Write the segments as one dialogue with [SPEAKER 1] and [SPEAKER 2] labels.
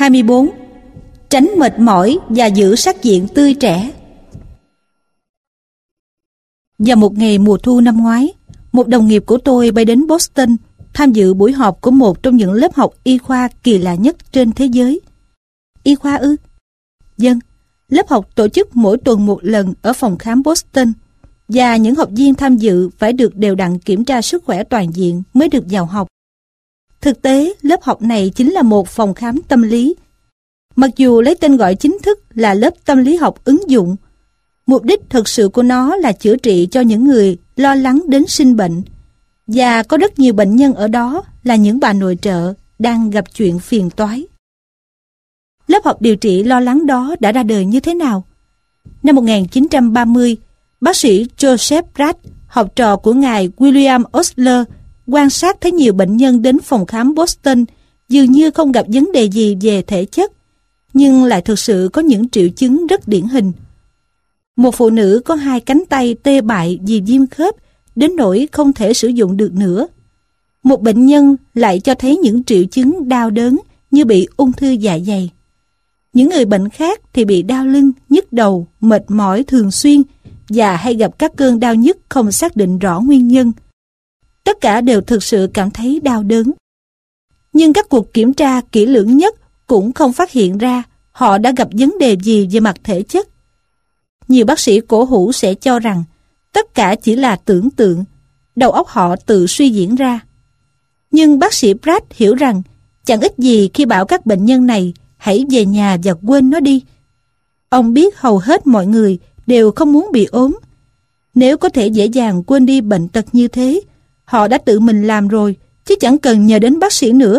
[SPEAKER 1] 24. Tránh mệt mỏi và giữ sắc diện tươi trẻ. Vào một ngày mùa thu năm ngoái, một đồng nghiệp của tôi bay đến Boston tham dự buổi họp của một trong những lớp học y khoa kỳ lạ nhất trên thế giới. Y khoa ư? Vâng, lớp học tổ chức mỗi tuần một lần ở phòng khám Boston, và những học viên tham dự phải được đều đặn kiểm tra sức khỏe toàn diện mới được vào học. Thực tế, lớp học này chính là một phòng khám tâm lý. Mặc dù lấy tên gọi chính thức là lớp tâm lý học ứng dụng, mục đích thực sự của nó là chữa trị cho những người lo lắng đến sinh bệnh, và có rất nhiều bệnh nhân ở đó là những bà nội trợ đang gặp chuyện phiền toái. Lớp học điều trị lo lắng đó đã ra đời như thế nào? Năm 1930, bác sĩ Joseph Pratt, học trò của ngài William Osler, quan sát thấy nhiều bệnh nhân đến phòng khám Boston dường như không gặp vấn đề gì về thể chất, nhưng lại thực sự có những triệu chứng rất điển hình. Một phụ nữ có 2 cánh tay tê bại vì viêm khớp đến nỗi không thể sử dụng được nữa. Một bệnh nhân lại cho thấy những triệu chứng đau đớn như bị ung thư dạ dày. Những người bệnh khác thì bị đau lưng, nhức đầu, mệt mỏi thường xuyên và hay gặp các cơn đau nhức không xác định rõ nguyên nhân. Tất cả đều thực sự cảm thấy đau đớn. Nhưng các cuộc kiểm tra kỹ lưỡng nhất cũng không phát hiện ra họ đã gặp vấn đề gì về mặt thể chất. Nhiều bác sĩ cổ hủ sẽ cho rằng tất cả chỉ là tưởng tượng, đầu óc họ tự suy diễn ra. Nhưng bác sĩ Pratt hiểu rằng chẳng ích gì khi bảo các bệnh nhân này hãy về nhà và quên nó đi. Ông biết hầu hết mọi người đều không muốn bị ốm. Nếu có thể dễ dàng quên đi bệnh tật như thế, họ đã tự mình làm rồi, chứ chẳng cần nhờ đến bác sĩ nữa.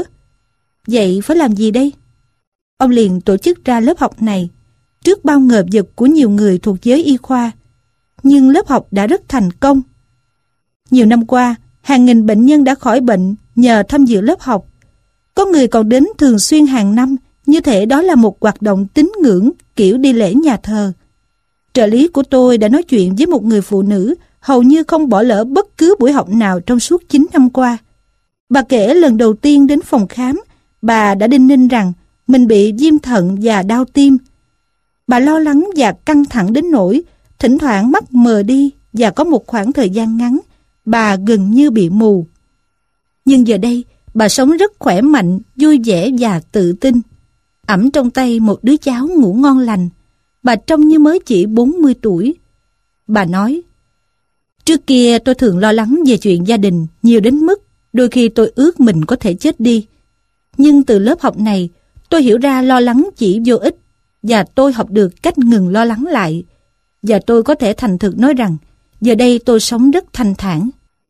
[SPEAKER 1] Vậy phải làm gì đây? Ông liền tổ chức ra lớp học này, trước bao ngờ vực của nhiều người thuộc giới y khoa. Nhưng lớp học đã rất thành công. Nhiều năm qua, hàng nghìn bệnh nhân đã khỏi bệnh nhờ tham dự lớp học. Có người còn đến thường xuyên hàng năm, như thể đó là một hoạt động tín ngưỡng kiểu đi lễ nhà thờ. Trợ lý của tôi đã nói chuyện với một người phụ nữ hầu như không bỏ lỡ bất cứ buổi học nào trong suốt 9 năm qua. Bà kể lần đầu tiên đến phòng khám, bà đã đinh ninh rằng mình bị viêm thận và đau tim. Bà lo lắng và căng thẳng đến nỗi thỉnh thoảng mắt mờ đi, và có một khoảng thời gian ngắn bà gần như bị mù. Nhưng giờ đây bà sống rất khỏe mạnh, vui vẻ và tự tin. Ẵm trong tay một đứa cháu ngủ ngon lành. Bà trông như mới chỉ 40 tuổi. Bà nói: "Trước kia tôi thường lo lắng về chuyện gia đình nhiều đến mức đôi khi tôi ước mình có thể chết đi. Nhưng từ lớp học này, tôi hiểu ra lo lắng chỉ vô ích, và tôi học được cách ngừng lo lắng lại. Và tôi có thể thành thực nói rằng giờ đây tôi sống rất thanh thản."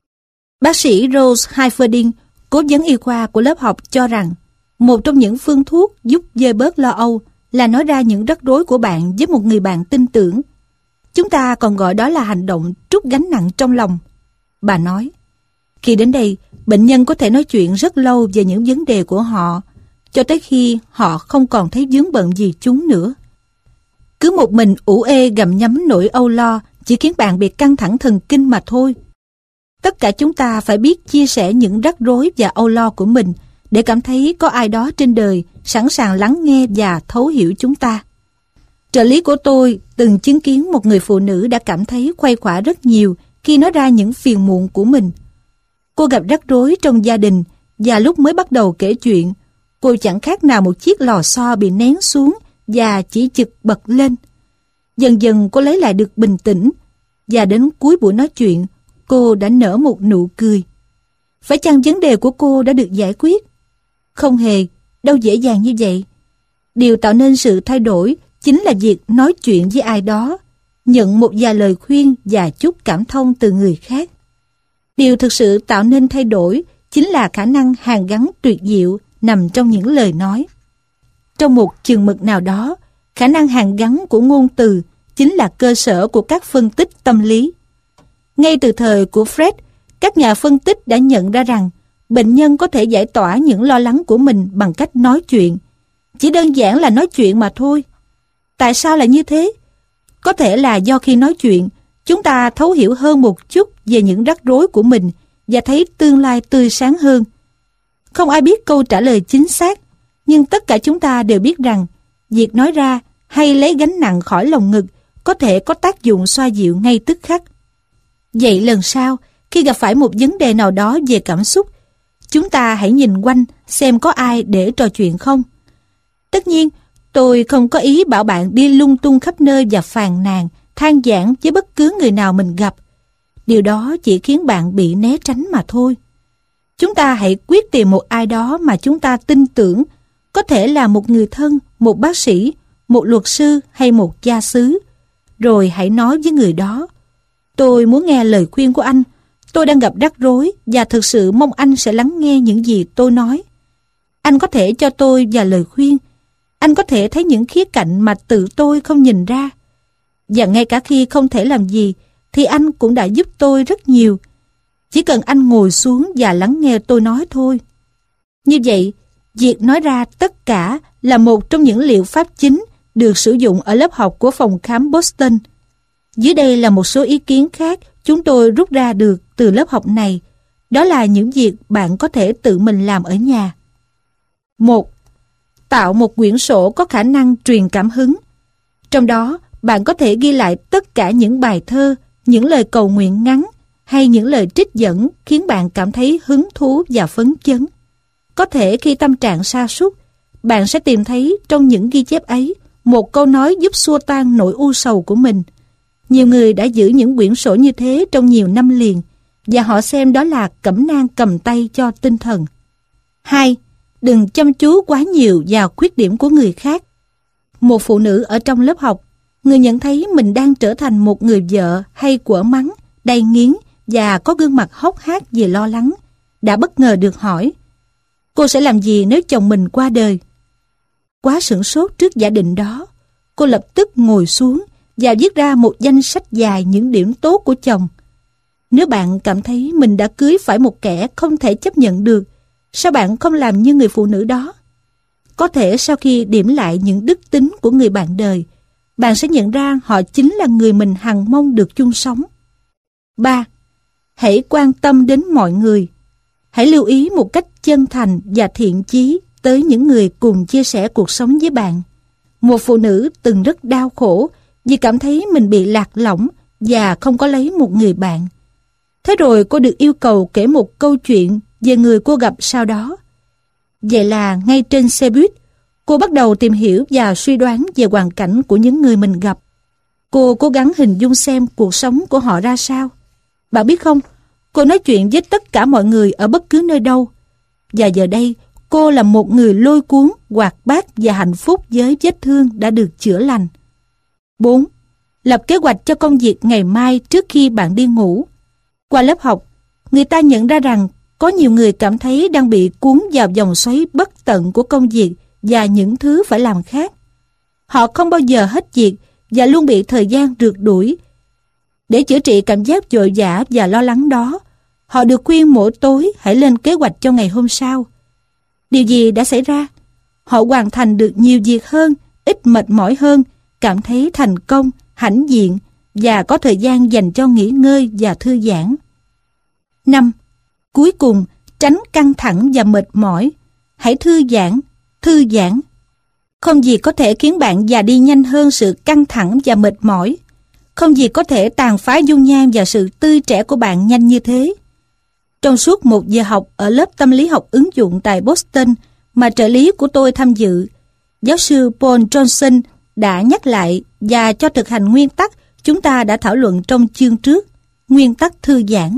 [SPEAKER 1] Bác sĩ Rose Heiferding, cố vấn y khoa của lớp học, cho rằng một trong những phương thuốc giúp vơi bớt lo âu là nói ra những rắc rối của bạn với một người bạn tin tưởng. Chúng ta còn gọi đó là hành động trút gánh nặng trong lòng. Bà nói, khi đến đây, bệnh nhân có thể nói chuyện rất lâu về những vấn đề của họ, cho tới khi họ không còn thấy vướng bận gì chúng nữa. Cứ một mình ủ ê gặm nhấm nỗi âu lo chỉ khiến bạn bị căng thẳng thần kinh mà thôi. Tất cả chúng ta phải biết chia sẻ những rắc rối và âu lo của mình để cảm thấy có ai đó trên đời sẵn sàng lắng nghe và thấu hiểu chúng ta. Trợ lý của tôi từng chứng kiến một người phụ nữ đã cảm thấy khuây khỏa rất nhiều khi nói ra những phiền muộn của mình. Cô gặp rắc rối trong gia đình, và lúc mới bắt đầu kể chuyện, cô chẳng khác nào một chiếc lò xo bị nén xuống và chỉ chực bật lên. Dần dần cô lấy lại được bình tĩnh, và đến cuối buổi nói chuyện, cô đã nở một nụ cười. Phải chăng vấn đề của cô đã được giải quyết? Không hề, đâu dễ dàng như vậy. Điều tạo nên sự thay đổi chính là việc nói chuyện với ai đó, nhận một vài lời khuyên và chút cảm thông từ người khác. Điều thực sự tạo nên thay đổi chính là khả năng hàn gắn tuyệt diệu nằm trong những lời nói. Trong một chừng mực nào đó, khả năng hàn gắn của ngôn từ chính là cơ sở của các phân tích tâm lý. Ngay từ thời của Freud, các nhà phân tích đã nhận ra rằng bệnh nhân có thể giải tỏa những lo lắng của mình bằng cách nói chuyện. Chỉ đơn giản là nói chuyện mà thôi. Tại sao lại như thế? Có thể là do khi nói chuyện, chúng ta thấu hiểu hơn một chút về những rắc rối của mình và thấy tương lai tươi sáng hơn. Không ai biết câu trả lời chính xác, Nhưng tất cả chúng ta đều biết rằng việc nói ra hay lấy gánh nặng khỏi lòng ngực có thể có tác dụng xoa dịu ngay tức khắc. Vậy lần sau, khi gặp phải một vấn đề nào đó về cảm xúc, chúng ta hãy nhìn quanh xem có ai để trò chuyện không. Tất nhiên, tôi không có ý bảo bạn đi lung tung khắp nơi và phàn nàn, than vãn với bất cứ người nào mình gặp. Điều đó chỉ khiến bạn bị né tránh mà thôi. Chúng ta hãy quyết tìm một ai đó mà chúng ta tin tưởng, có thể là một người thân, một bác sĩ, một luật sư hay một gia xứ. Rồi hãy nói với người đó: tôi muốn nghe lời khuyên của anh. Tôi đang gặp rắc rối và thực sự mong anh sẽ lắng nghe những gì tôi nói. Anh có thể cho tôi vài lời khuyên. Anh có thể thấy những khía cạnh mà tự tôi không nhìn ra. Và ngay cả khi không thể làm gì, thì anh cũng đã giúp tôi rất nhiều. Chỉ cần anh ngồi xuống và lắng nghe tôi nói thôi. Như vậy, việc nói ra tất cả là một trong những liệu pháp chính được sử dụng ở lớp học của phòng khám Boston. Dưới đây là một số ý kiến khác chúng tôi rút ra được từ lớp học này. Đó là những việc bạn có thể tự mình làm ở nhà. 1. Tạo một quyển sổ có khả năng truyền cảm hứng. Trong đó, bạn có thể ghi lại tất cả những bài thơ, những lời cầu nguyện ngắn hay những lời trích dẫn khiến bạn cảm thấy hứng thú và phấn chấn. Có thể khi tâm trạng sa sút, bạn sẽ tìm thấy trong những ghi chép ấy một câu nói giúp xua tan nỗi u sầu của mình. Nhiều người đã giữ những quyển sổ như thế trong nhiều năm liền, và họ xem đó là cẩm nang cầm tay cho tinh thần. 2. Đừng chăm chú quá nhiều vào khuyết điểm của người khác. Một phụ nữ ở trong lớp học, người nhận thấy mình đang trở thành một người vợ hay quở mắng, đầy nghiến và có gương mặt hốc hác vì lo lắng, đã bất ngờ được hỏi: cô sẽ làm gì nếu chồng mình qua đời? Quá sửng sốt trước giả định đó, cô lập tức ngồi xuống và viết ra một danh sách dài những điểm tốt của chồng. Nếu bạn cảm thấy mình đã cưới phải một kẻ không thể chấp nhận được, sao bạn không làm như người phụ nữ đó? Có thể sau khi điểm lại những đức tính của người bạn đời, bạn sẽ nhận ra họ chính là người mình hằng mong được chung sống. 3. Hãy quan tâm đến mọi người. Hãy lưu ý một cách chân thành và thiện chí tới những người cùng chia sẻ cuộc sống với bạn. Một phụ nữ từng rất đau khổ vì cảm thấy mình bị lạc lõng và không có lấy một người bạn. Thế rồi cô được yêu cầu kể một câu chuyện về người cô gặp sau đó. Vậy là ngay trên xe buýt, cô bắt đầu tìm hiểu và suy đoán về hoàn cảnh của những người mình gặp. Cô cố gắng hình dung xem cuộc sống của họ ra sao. Bạn biết không, cô nói chuyện với tất cả mọi người ở bất cứ nơi đâu. Và giờ đây, cô là một người lôi cuốn, hoạt bát và hạnh phúc với vết thương đã được chữa lành. 4. Lập kế hoạch cho công việc ngày mai trước khi bạn đi ngủ. Qua lớp học, người ta nhận ra rằng có nhiều người cảm thấy đang bị cuốn vào vòng xoáy bất tận của công việc và những thứ phải làm khác. Họ không bao giờ hết việc và luôn bị thời gian rượt đuổi. Để chữa trị cảm giác vội vã và lo lắng đó, họ được khuyên mỗi tối hãy lên kế hoạch cho ngày hôm sau. Điều gì đã xảy ra? Họ hoàn thành được nhiều việc hơn, ít mệt mỏi hơn, cảm thấy thành công, hãnh diện và có thời gian dành cho nghỉ ngơi và thư giãn. 5. Cuối cùng, tránh căng thẳng và mệt mỏi. Hãy thư giãn. Không gì có thể khiến bạn già đi nhanh hơn sự căng thẳng và mệt mỏi. Không gì có thể tàn phá dung nhan và sự tươi trẻ của bạn nhanh như thế. Trong suốt một giờ học ở lớp tâm lý học ứng dụng tại Boston mà trợ lý của tôi tham dự, giáo sư Paul Johnson đã nhắc lại và cho thực hành nguyên tắc chúng ta đã thảo luận trong chương trước, nguyên tắc thư giãn.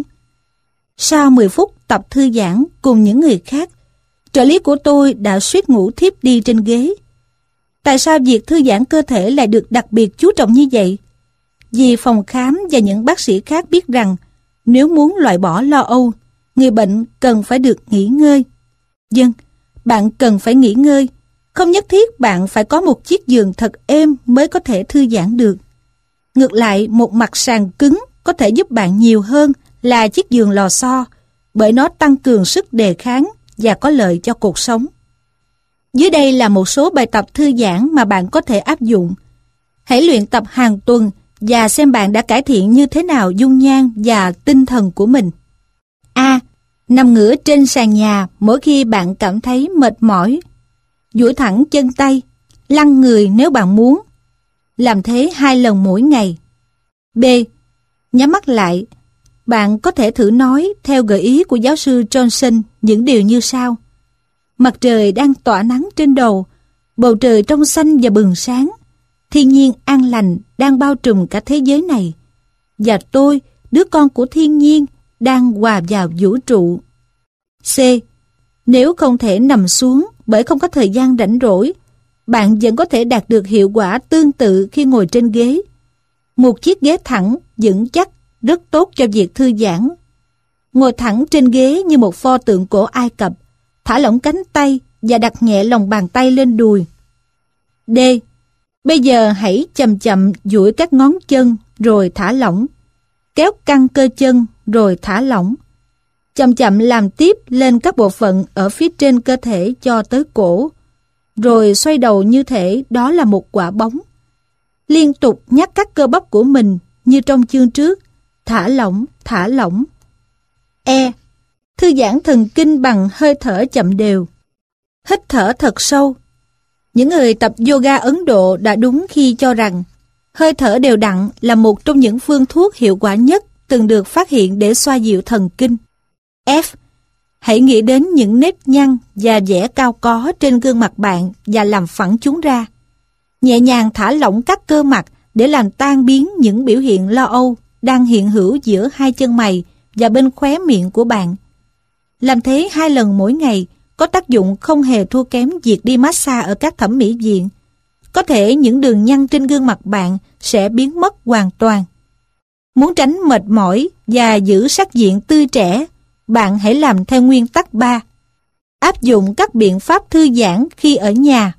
[SPEAKER 1] Sau 10 phút tập thư giãn cùng những người khác, trợ lý của tôi đã suýt ngủ thiếp đi trên ghế. Tại sao việc thư giãn cơ thể lại được đặc biệt chú trọng như vậy? Vì phòng khám và những bác sĩ khác biết rằng nếu muốn loại bỏ lo âu, người bệnh cần phải được nghỉ ngơi. Vâng, bạn cần phải nghỉ ngơi. Không nhất thiết bạn phải có một chiếc giường thật êm mới có thể thư giãn được. Ngược lại, một mặt sàn cứng có thể giúp bạn nhiều hơn là chiếc giường lò xo, bởi nó tăng cường sức đề kháng và có lợi cho cuộc sống. Dưới đây là một số bài tập thư giãn mà bạn có thể áp dụng. Hãy luyện tập hàng tuần và xem bạn đã cải thiện như thế nào dung nhan và tinh thần của mình. A. Nằm ngửa trên sàn nhà mỗi khi bạn cảm thấy mệt mỏi. duỗi thẳng chân tay, lăn người nếu bạn muốn. Làm thế 2 lần mỗi ngày. B. Nhắm mắt lại. Bạn có thể thử nói theo gợi ý của giáo sư Johnson những điều như sau. Mặt trời đang tỏa nắng trên đầu, bầu trời trong xanh và bừng sáng. Thiên nhiên an lành đang bao trùm cả thế giới này. Và tôi, đứa con của thiên nhiên, đang hòa vào vũ trụ. C. Nếu không thể nằm xuống bởi không có thời gian rảnh rỗi, bạn vẫn có thể đạt được hiệu quả tương tự khi ngồi trên ghế. Một chiếc ghế thẳng, vững chắc, rất tốt cho việc thư giãn. Ngồi thẳng trên ghế như một pho tượng cổ Ai Cập, thả lỏng cánh tay và đặt nhẹ lòng bàn tay lên đùi. D. Bây giờ hãy chậm chậm duỗi các ngón chân rồi thả lỏng. Kéo căng cơ chân rồi thả lỏng. Chậm chậm làm tiếp lên các bộ phận ở phía trên cơ thể cho tới cổ. Rồi xoay đầu như thể đó là một quả bóng. Liên tục nhắc các cơ bắp của mình như trong chương trước. Thả lỏng, thả lỏng. E. Thư giãn thần kinh bằng hơi thở chậm đều. Hít thở thật sâu. Những người tập yoga Ấn Độ đã đúng khi cho rằng hơi thở đều đặn là một trong những phương thuốc hiệu quả nhất từng được phát hiện để xoa dịu thần kinh. F. Hãy nghĩ đến những nếp nhăn và vẻ cao có trên gương mặt bạn và làm phẳng chúng ra. Nhẹ nhàng thả lỏng các cơ mặt để làm tan biến những biểu hiện lo âu đang hiện hữu giữa 2 chân mày và bên khóe miệng của bạn. Làm thế 2 lần mỗi ngày có tác dụng không hề thua kém việc đi massage ở các thẩm mỹ viện. Có thể những đường nhăn trên gương mặt bạn sẽ biến mất hoàn toàn. Muốn tránh mệt mỏi và giữ sắc diện tươi trẻ, bạn hãy làm theo nguyên tắc 3. Áp dụng các biện pháp thư giãn khi ở nhà